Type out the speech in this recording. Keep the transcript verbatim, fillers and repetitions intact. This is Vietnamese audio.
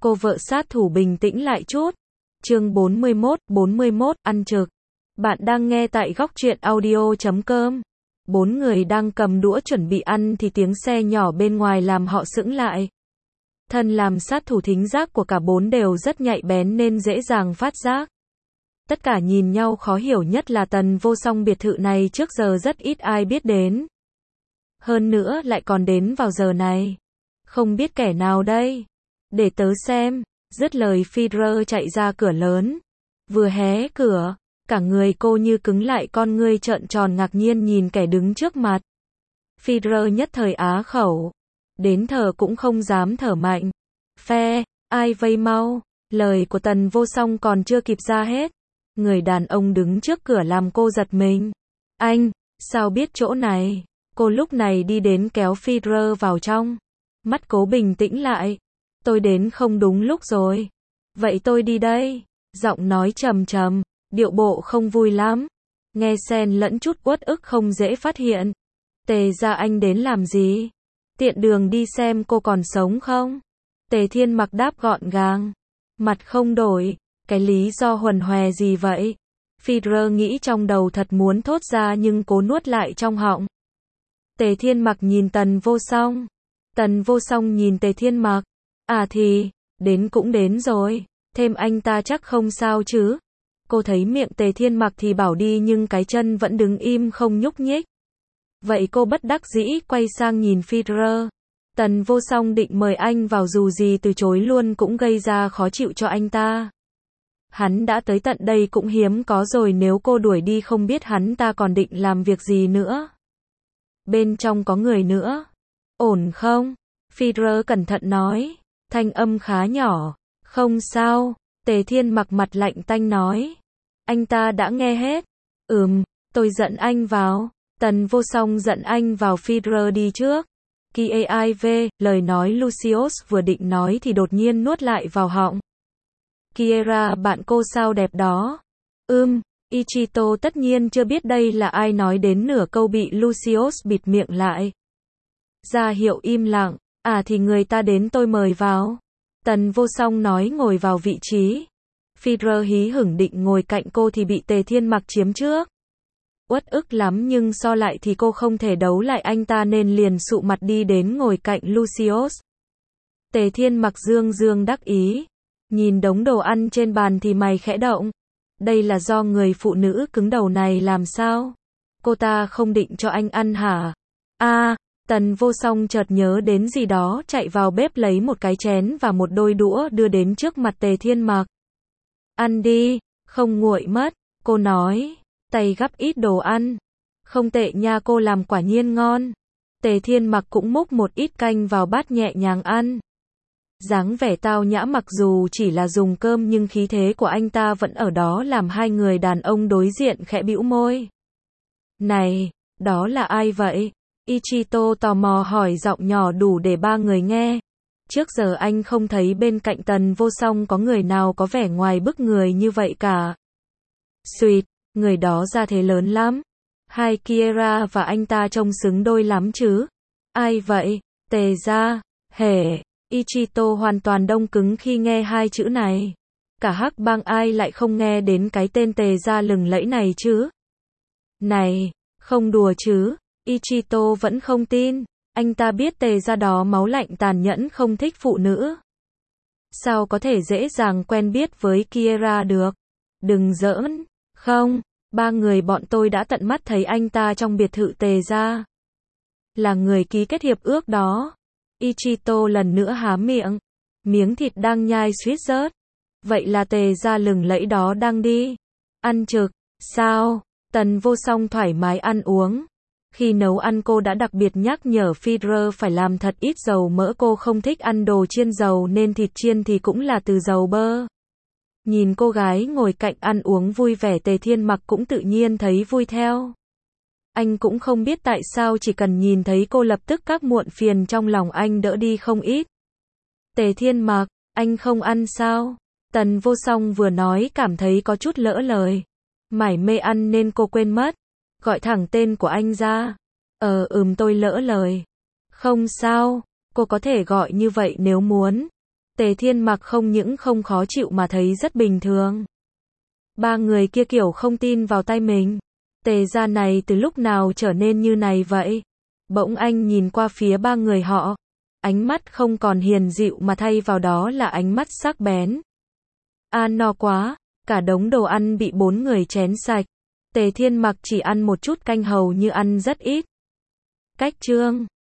Cô vợ sát thủ bình tĩnh lại chút. Chương bốn mươi mốt, bốn mươi mốt, ăn trực. Bạn đang nghe tại góc truyện audio chấm com. Bốn người đang cầm đũa chuẩn bị ăn thì tiếng xe nhỏ bên ngoài làm họ sững lại. Thân làm sát thủ thính giác của cả bốn đều rất nhạy bén nên dễ dàng phát giác. Tất cả nhìn nhau khó hiểu nhất là Tần Vô Song, biệt thự này trước giờ rất ít ai biết đến. Hơn nữa lại còn đến vào giờ này. Không biết kẻ nào đây? Để tớ xem. Dứt lời Führer chạy ra cửa lớn. Vừa hé cửa, cả người cô như cứng lại, con ngươi trợn tròn ngạc nhiên nhìn kẻ đứng trước mặt. Führer nhất thời á khẩu. Đến thở cũng không dám thở mạnh. Phe, ai vây mau? Lời của Tần Vô Song còn chưa kịp ra hết. Người đàn ông đứng trước cửa làm cô giật mình. Anh, sao biết chỗ này? Cô lúc này đi đến kéo Führer vào trong. Mắt cố bình tĩnh lại. Tôi đến không đúng lúc rồi. Vậy tôi đi đây. Giọng nói trầm trầm, điệu bộ không vui lắm. Nghe xen lẫn chút uất ức không dễ phát hiện. Tề ra anh đến làm gì? Tiện đường đi xem cô còn sống không? Tề Thiên Mặc đáp gọn gàng. Mặt không đổi. Cái lý do huần hòe gì vậy? Führer nghĩ trong đầu thật muốn thốt ra nhưng cố nuốt lại trong họng. Tề Thiên Mặc nhìn Tần Vô Song. Tần Vô Song nhìn Tề Thiên Mặc. À thì, đến cũng đến rồi. Thêm anh ta chắc không sao chứ? Cô thấy miệng Tề Thiên Mặc thì bảo đi nhưng cái chân vẫn đứng im không nhúc nhích. Vậy cô bất đắc dĩ quay sang nhìn Führer. Tần Vô Song định mời anh vào dù gì từ chối luôn cũng gây ra khó chịu cho anh ta. Hắn đã tới tận đây cũng hiếm có rồi, nếu cô đuổi đi không biết hắn ta còn định làm việc gì nữa. Bên trong có người nữa. Ổn không? Führer cẩn thận nói. Thanh âm khá nhỏ. Không sao. Tề Thiên Mặc mặt lạnh tanh nói. Anh ta đã nghe hết. Ừm, tôi dẫn anh vào. Tần Vô Song dẫn anh vào. Führer đi trước. Kiev, lời nói Lucius vừa định nói thì đột nhiên nuốt lại vào họng. Kiera, bạn cô sao đẹp đó. Ưm, Ichito tất nhiên chưa biết đây là ai, nói đến nửa câu bị Lucius bịt miệng lại. Ra hiệu im lặng. À thì người ta đến tôi mời vào. Tần Vô Song nói ngồi vào vị trí. Führer hí hửng định ngồi cạnh cô thì bị Tề Thiên Mặc chiếm trước. Uất ức lắm nhưng so lại thì cô không thể đấu lại anh ta nên liền sụ mặt đi đến ngồi cạnh Lucius. Tề Thiên Mặc dương dương đắc ý. Nhìn đống đồ ăn trên bàn thì mày khẽ động. Đây là do người phụ nữ cứng đầu này làm sao? Cô ta không định cho anh ăn hả? À, Tần Vô Song chợt nhớ đến gì đó, chạy vào bếp lấy một cái chén và một đôi đũa đưa đến trước mặt Tề Thiên Mặc. Ăn đi, không nguội mất, cô nói, tay gắp ít đồ ăn. Không tệ nha, cô làm quả nhiên ngon. Tề Thiên Mặc cũng múc một ít canh vào bát nhẹ nhàng ăn. Dáng vẻ tao nhã, mặc dù chỉ là dùng cơm nhưng khí thế của anh ta vẫn ở đó làm hai người đàn ông đối diện khẽ bĩu môi. Này, đó là ai vậy? Ichito tò mò hỏi, giọng nhỏ đủ để ba người nghe. Trước giờ anh không thấy bên cạnh Tần Vô Song có người nào có vẻ ngoài bức người như vậy cả. Xuyệt, người đó ra thế lớn lắm. Hai Kiera và anh ta trông xứng đôi lắm chứ. Ai vậy? Tề ra, hề. Ichito hoàn toàn đông cứng khi nghe hai chữ này. Cả Hắc Bang ai lại không nghe đến cái tên Tề ra lừng lẫy này chứ? Này, không đùa chứ? Ichito vẫn không tin. Anh ta biết Tề ra đó máu lạnh tàn nhẫn, không thích phụ nữ. Sao có thể dễ dàng quen biết với Kiera được? Đừng giỡn. Không, ba người bọn tôi đã tận mắt thấy anh ta trong biệt thự Tề ra. Là người ký kết hiệp ước đó. Ichito lần nữa há miệng. Miếng thịt đang nhai suýt rớt. Vậy là Tề ra lừng lẫy đó đang đi ăn trực. Sao? Tần Vô Song thoải mái ăn uống. Khi nấu ăn cô đã đặc biệt nhắc nhở Führer phải làm thật ít dầu mỡ, cô không thích ăn đồ chiên dầu nên thịt chiên thì cũng là từ dầu bơ. Nhìn cô gái ngồi cạnh ăn uống vui vẻ, Tề Thiên Mặc cũng tự nhiên thấy vui theo. Anh cũng không biết tại sao chỉ cần nhìn thấy cô lập tức các muộn phiền trong lòng anh đỡ đi không ít. Tề Thiên Mặc, anh không ăn sao? Tần Vô Song vừa nói cảm thấy có chút lỡ lời. Mải mê ăn nên cô quên mất. Gọi thẳng tên của anh ra. Ờ ừm tôi lỡ lời. Không sao, cô có thể gọi như vậy nếu muốn. Tề Thiên Mặc không những không khó chịu mà thấy rất bình thường. Ba người kia kiểu không tin vào tay mình. Tề gia này từ lúc nào trở nên như này vậy? Bỗng anh nhìn qua phía ba người họ. Ánh mắt không còn hiền dịu mà thay vào đó là ánh mắt sắc bén. À no quá, cả đống đồ ăn bị bốn người chén sạch. Tề Thiên Mặc chỉ ăn một chút canh hầu như ăn rất ít. Cách chương